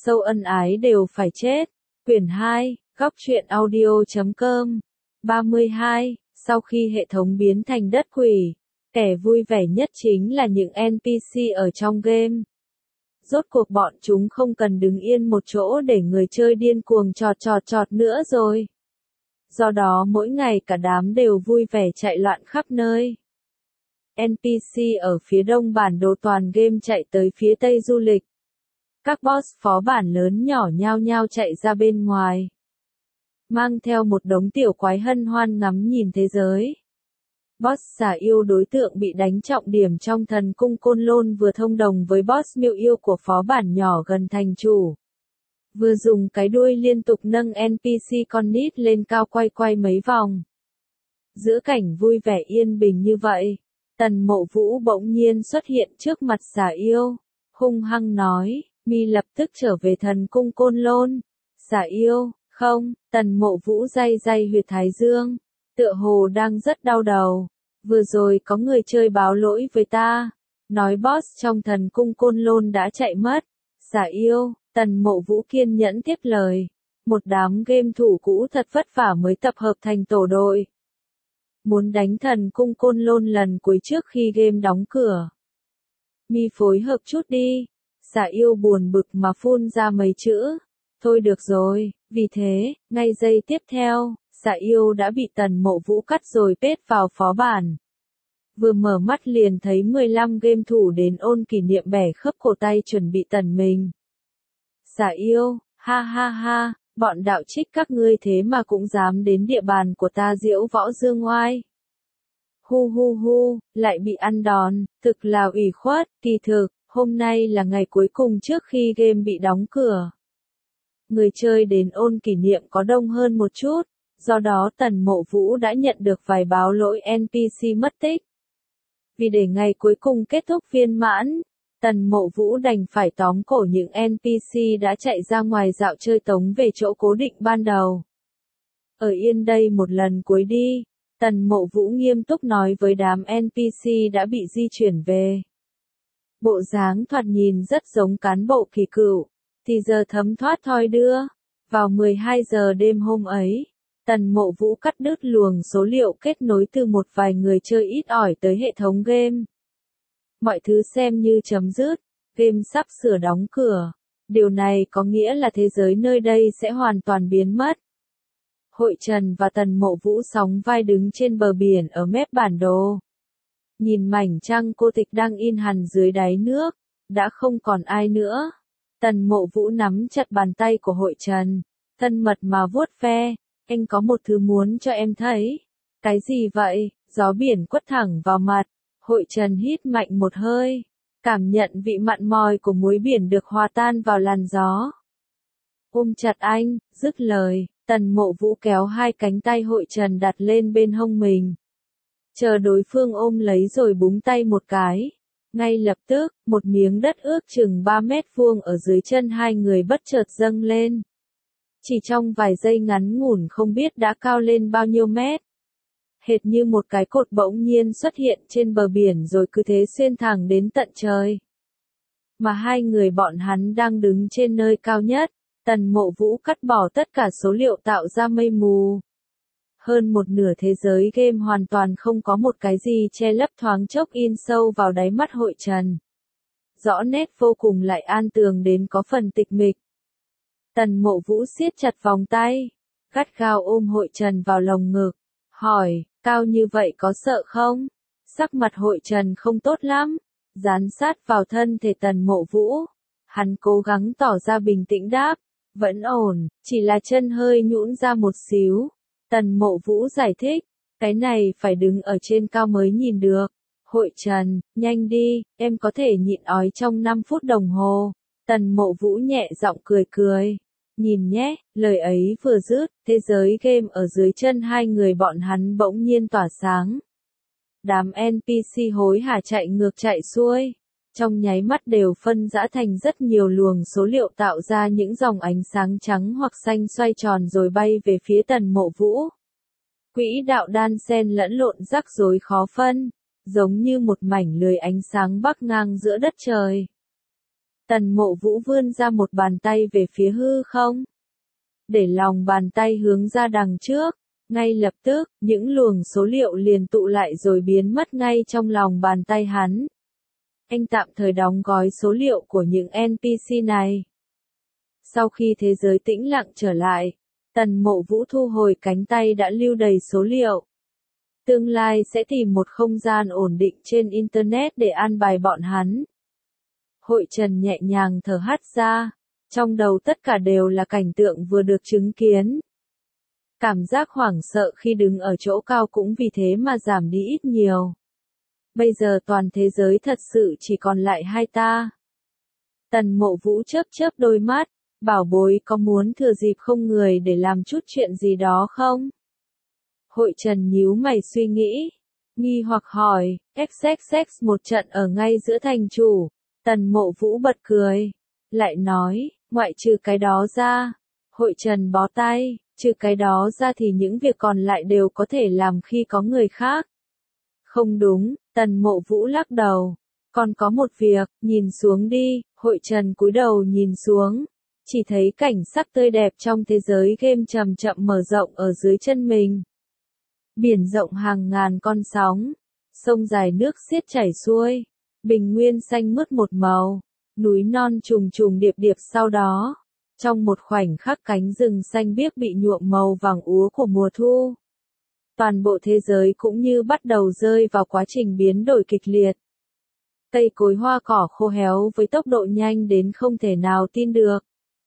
sâu ân ái đều phải chết. Quyển 2, góc truyện audio.com 32. Sau khi hệ thống biến thành đất quỷ, kẻ vui vẻ nhất chính là những NPC ở trong game. Rốt cuộc bọn chúng không cần đứng yên một chỗ để người chơi điên cuồng chọt nữa rồi. Do đó mỗi ngày cả đám đều vui vẻ chạy loạn khắp nơi. NPC ở phía đông bản đồ toàn game chạy tới phía tây du lịch. Các boss phó bản lớn nhỏ nhao nhao chạy ra bên ngoài, mang theo một đống tiểu quái hân hoan ngắm nhìn thế giới. Boss xà yêu đối tượng bị đánh trọng điểm trong thần cung Côn Lôn vừa thông đồng với boss miêu yêu của phó bản nhỏ gần thành chủ. Vừa dùng cái đuôi liên tục nâng NPC con nít lên cao quay mấy vòng. Giữa cảnh vui vẻ yên bình như vậy, Tần Mộ Vũ bỗng nhiên xuất hiện trước mặt xà yêu, hung hăng nói, mi lập tức trở về thần cung Côn Lôn. Xà yêu, không, Tần Mộ Vũ day huyệt thái dương, tựa hồ đang rất đau đầu. Vừa rồi có người chơi báo lỗi với ta, nói boss trong thần cung Côn Lôn đã chạy mất. Xà yêu, Tần Mộ Vũ kiên nhẫn tiếp lời. Một đám game thủ cũ thật vất vả mới tập hợp thành tổ đội. Muốn đánh thần cung Côn Lôn lần cuối trước khi game đóng cửa. Mi phối hợp chút đi. Xà yêu buồn bực mà phun ra mấy chữ. Thôi được rồi, vì thế, ngay giây tiếp theo, xà yêu đã bị Tần Mộ Vũ cắt rồi pết vào phó bản. Vừa mở mắt liền thấy 15 game thủ đến ôn kỷ niệm bẻ khớp cổ tay chuẩn bị tần mình. Xà yêu, ha ha ha, bọn đạo trích các ngươi thế mà cũng dám đến địa bàn của ta diễu võ dương oai. Hu hu hu, lại bị ăn đòn, thực là ủy khuất. Kỳ thực, hôm nay là ngày cuối cùng trước khi game bị đóng cửa. Người chơi đến ôn kỷ niệm có đông hơn một chút, do đó Tần Mộ Vũ đã nhận được vài báo lỗi NPC mất tích. Vì để ngày cuối cùng kết thúc viên mãn, Tần Mộ Vũ đành phải tóm cổ những NPC đã chạy ra ngoài dạo chơi tống về chỗ cố định ban đầu. Ở yên đây một lần cuối đi, Tần Mộ Vũ nghiêm túc nói với đám NPC đã bị di chuyển về. Bộ dáng thoạt nhìn rất giống cán bộ kỳ cựu, thì giờ thấm thoát thoi đưa. Vào 12 giờ đêm hôm ấy, Tần Mộ Vũ cắt đứt luồng số liệu kết nối từ một vài người chơi ít ỏi tới hệ thống game. Mọi thứ xem như chấm dứt, game sắp sửa đóng cửa. Điều này có nghĩa là thế giới nơi đây sẽ hoàn toàn biến mất. Hội Trần và Tần Mộ Vũ sóng vai đứng trên bờ biển ở mép bản đồ. Nhìn mảnh trăng cô tịch đang in hằn dưới đáy nước, đã không còn ai nữa. Tần Mộ Vũ nắm chặt bàn tay của Hội Trần, thân mật mà vuốt ve. Anh có một thứ muốn cho em thấy. Cái gì vậy? Gió biển quất thẳng vào mặt. Hội Trần hít mạnh một hơi, cảm nhận vị mặn mòi của muối biển được hòa tan vào làn gió. Ôm chặt anh, dứt lời, Tần Mộ Vũ kéo hai cánh tay Hội Trần đặt lên bên hông mình. Chờ đối phương ôm lấy rồi búng tay một cái. Ngay lập tức, một miếng đất ước chừng 3 mét vuông ở dưới chân hai người bất chợt dâng lên. Chỉ trong vài giây ngắn ngủn không biết đã cao lên bao nhiêu mét. Hệt như một cái cột bỗng nhiên xuất hiện trên bờ biển rồi cứ thế xuyên thẳng đến tận trời. Mà hai người bọn hắn đang đứng trên nơi cao nhất, Tần Mộ Vũ cắt bỏ tất cả số liệu tạo ra mây mù. Hơn một nửa thế giới game hoàn toàn không có một cái gì che lấp thoáng chốc in sâu vào đáy mắt Hội Trần. Rõ nét vô cùng lại an tường đến có phần tịch mịch. Tần Mộ Vũ siết chặt vòng tay, gắt gao ôm Hội Trần vào lồng ngực, hỏi, cao như vậy có sợ không? Sắc mặt Hội Trần không tốt lắm, dán sát vào thân thể Tần Mộ Vũ. Hắn cố gắng tỏ ra bình tĩnh đáp, vẫn ổn, chỉ là chân hơi nhũn ra một xíu. Tần Mộ Vũ giải thích, cái này phải đứng ở trên cao mới nhìn được. Hội Trần, nhanh đi, em có thể nhịn ói trong 5 phút đồng hồ. Tần Mộ Vũ nhẹ giọng cười. Nhìn nhé, lời ấy vừa dứt, thế giới game ở dưới chân hai người bọn hắn bỗng nhiên tỏa sáng. Đám NPC hối hả chạy ngược chạy xuôi, trong nháy mắt đều phân rã thành rất nhiều luồng số liệu tạo ra những dòng ánh sáng trắng hoặc xanh xoay tròn rồi bay về phía Tần Mộ Vũ. Quỹ đạo đan xen lẫn lộn rắc rối khó phân, giống như một mảnh lưới ánh sáng bắc ngang giữa đất trời. Tần Mộ Vũ vươn ra một bàn tay về phía hư không. Để lòng bàn tay hướng ra đằng trước. Ngay lập tức, những luồng số liệu liền tụ lại rồi biến mất ngay trong lòng bàn tay hắn. Anh tạm thời đóng gói số liệu của những NPC này. Sau khi thế giới tĩnh lặng trở lại, Tần Mộ Vũ thu hồi cánh tay đã lưu đầy số liệu. Tương lai sẽ tìm một không gian ổn định trên Internet để an bài bọn hắn. Hội Trần nhẹ nhàng thở hắt ra, trong đầu tất cả đều là cảnh tượng vừa được chứng kiến. Cảm giác hoảng sợ khi đứng ở chỗ cao cũng vì thế mà giảm đi ít nhiều. Bây giờ toàn thế giới thật sự chỉ còn lại hai ta. Tần Mộ Vũ chớp chớp đôi mắt, bảo bối có muốn thừa dịp không người để làm chút chuyện gì đó không? Hội Trần nhíu mày suy nghĩ, nghi hoặc hỏi, XXX một trận ở ngay giữa thành chủ. Tần Mộ Vũ bật cười, lại nói, ngoại trừ cái đó ra. Hội Trần bó tay, trừ cái đó ra thì những việc còn lại đều có thể làm khi có người khác. Không đúng, Tần Mộ Vũ lắc đầu. Còn có một việc, nhìn xuống đi. Hội Trần cúi đầu nhìn xuống. Chỉ thấy cảnh sắc tươi đẹp trong thế giới game chậm chậm mở rộng ở dưới chân mình. Biển rộng hàng ngàn con sóng. Sông dài nước xiết chảy xuôi. Bình nguyên xanh mướt một màu. Núi non trùng trùng điệp điệp sau đó. Trong một khoảnh khắc cánh rừng xanh biếc bị nhuộm màu vàng úa của mùa thu. Toàn bộ thế giới cũng như bắt đầu rơi vào quá trình biến đổi kịch liệt. Cây cối hoa cỏ khô héo với tốc độ nhanh đến không thể nào tin được.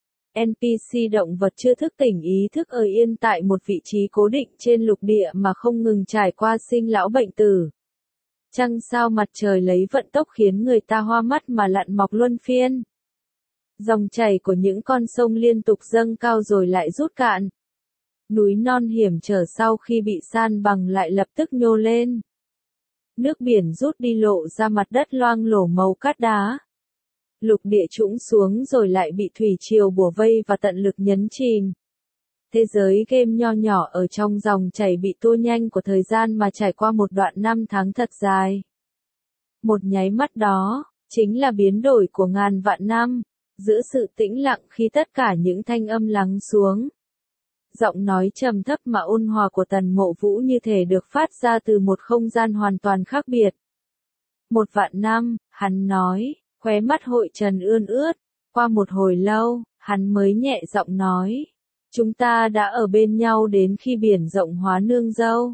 NPC động vật chưa thức tỉnh ý thức ở yên tại một vị trí cố định trên lục địa mà không ngừng trải qua sinh lão bệnh tử. Trăng sao mặt trời lấy vận tốc khiến người ta hoa mắt mà lặn mọc luân phiên. Dòng chảy của những con sông liên tục dâng cao rồi lại rút cạn. Núi non hiểm trở sau khi bị san bằng lại lập tức nhô lên. Nước biển rút đi lộ ra mặt đất loang lổ màu cát đá. Lục địa trũng xuống rồi lại bị thủy triều bủa vây và tận lực nhấn chìm. Thế giới game nho nhỏ ở trong dòng chảy bị tua nhanh của thời gian mà trải qua một đoạn năm tháng thật dài. Một nháy mắt đó, chính là biến đổi của ngàn vạn năm, giữa sự tĩnh lặng khi tất cả những thanh âm lắng xuống. Giọng nói trầm thấp mà ôn hòa của Tần Mộ Vũ như thể được phát ra từ một không gian hoàn toàn khác biệt. 1.000 năm, hắn nói, khóe mắt Hội Trần ươn ướt, qua một hồi lâu, hắn mới nhẹ giọng nói, chúng ta đã ở bên nhau đến khi biển rộng hóa nương dâu.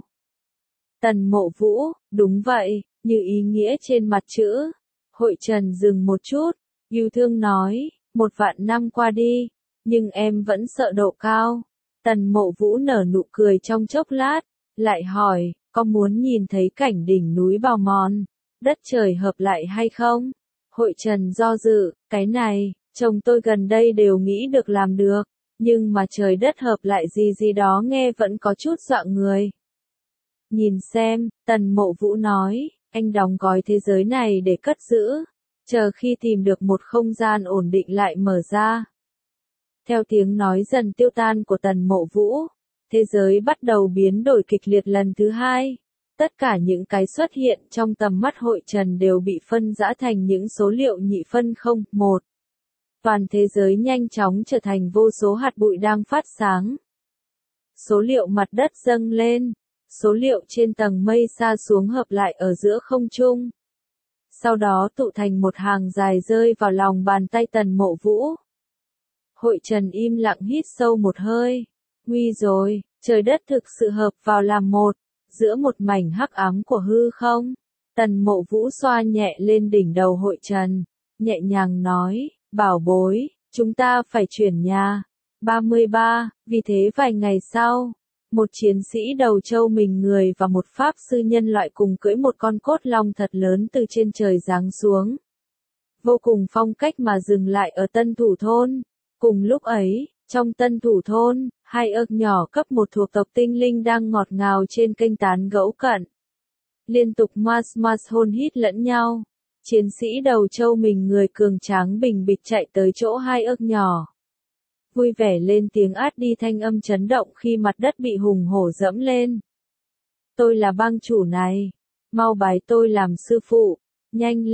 Tần Mộ Vũ, đúng vậy, như ý nghĩa trên mặt chữ. Hội Trần dừng một chút, yêu thương nói, 1.000 năm qua đi, nhưng em vẫn sợ độ cao. Tần Mộ Vũ nở nụ cười trong chốc lát, lại hỏi, có muốn nhìn thấy cảnh đỉnh núi bào mòn, đất trời hợp lại hay không? Hội Trần do dự, cái này, chồng tôi gần đây đều nghĩ được làm được, nhưng mà trời đất hợp lại gì gì đó nghe vẫn có chút dọa người. Nhìn xem, Tần Mộ Vũ nói, anh đóng gói thế giới này để cất giữ, chờ khi tìm được một không gian ổn định lại mở ra. Theo tiếng nói dần tiêu tan của Tần Mộ Vũ, thế giới bắt đầu biến đổi kịch liệt lần thứ hai. Tất cả những cái xuất hiện trong tầm mắt Hội Trần đều bị phân rã thành những số liệu nhị phân không, một. Toàn thế giới nhanh chóng trở thành vô số hạt bụi đang phát sáng. Số liệu mặt đất dâng lên, số liệu trên tầng mây sa xuống hợp lại ở giữa không trung. Sau đó tụ thành một hàng dài rơi vào lòng bàn tay Tần Mộ Vũ. Hội Trần im lặng hít sâu một hơi. Nguy rồi, trời đất thực sự hợp vào làm một, giữa một mảnh hắc ám của hư không. Tần Mộ Vũ xoa nhẹ lên đỉnh đầu Hội Trần, nhẹ nhàng nói, bảo bối, chúng ta phải chuyển nhà. 33, vì thế vài ngày sau, một chiến sĩ đầu trâu mình người và một pháp sư nhân loại cùng cưỡi một con cốt long thật lớn từ trên trời giáng xuống. Vô cùng phong cách mà dừng lại ở Tân Thủ Thôn. Cùng lúc ấy, trong Tân Thủ Thôn, hai ếch nhỏ cấp 1 thuộc tộc tinh linh đang ngọt ngào trên kênh tán gẫu cận. Liên tục hôn hít lẫn nhau. Chiến sĩ đầu trâu mình người cường tráng bình bịch chạy tới chỗ hai ếch nhỏ. Vui vẻ lên tiếng át đi thanh âm chấn động khi mặt đất bị hùng hổ dẫm lên. Tôi là bang chủ này. Mau bái tôi làm sư phụ. Nhanh lên,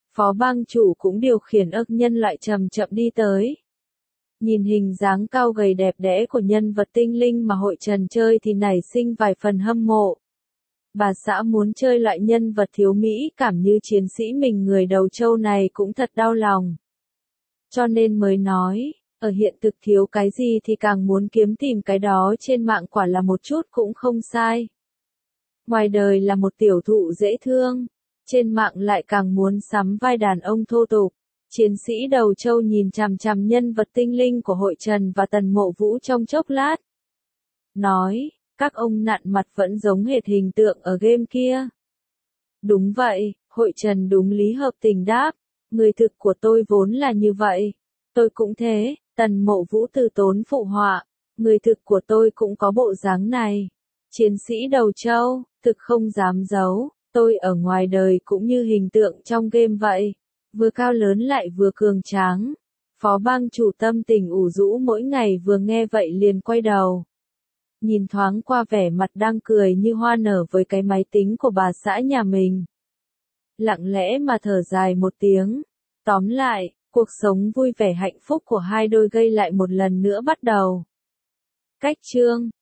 Phó bang chủ cũng điều khiển ức nhân loại chậm chậm đi tới. Nhìn hình dáng cao gầy đẹp đẽ của nhân vật tinh linh mà hội Trần chơi thì nảy sinh vài phần hâm mộ. Bà xã muốn chơi loại nhân vật thiếu mỹ cảm như chiến sĩ mình người đầu trâu này cũng thật đau lòng. Cho nên mới nói, ở hiện thực thiếu cái gì thì càng muốn kiếm tìm cái đó trên mạng quả là một chút cũng không sai. Ngoài đời là một tiểu thụ dễ thương, trên mạng lại càng muốn sắm vai đàn ông thô tục. Chiến sĩ đầu trâu nhìn chằm chằm nhân vật tinh linh của hội Trần và Tần Mộ Vũ trong chốc lát. Nói, các ông nặn mặt vẫn giống hệt hình tượng ở game kia. Đúng vậy, hội Trần đúng lý hợp tình đáp, người thực của tôi vốn là như vậy. Tôi cũng thế, Tần Mộ Vũ từ tốn phụ họa, người thực của tôi cũng có bộ dáng này. Chiến sĩ đầu trâu, thực không dám giấu, tôi ở ngoài đời cũng như hình tượng trong game vậy. Vừa cao lớn lại vừa cường tráng. Phó bang chủ tâm tình ủ rũ mỗi ngày vừa nghe vậy liền quay đầu. Nhìn thoáng qua vẻ mặt đang cười như hoa nở với cái máy tính của bà xã nhà mình. Lặng lẽ mà thở dài một tiếng. Tóm lại, cuộc sống vui vẻ hạnh phúc của hai đôi gây lại một lần nữa bắt đầu. Cách chương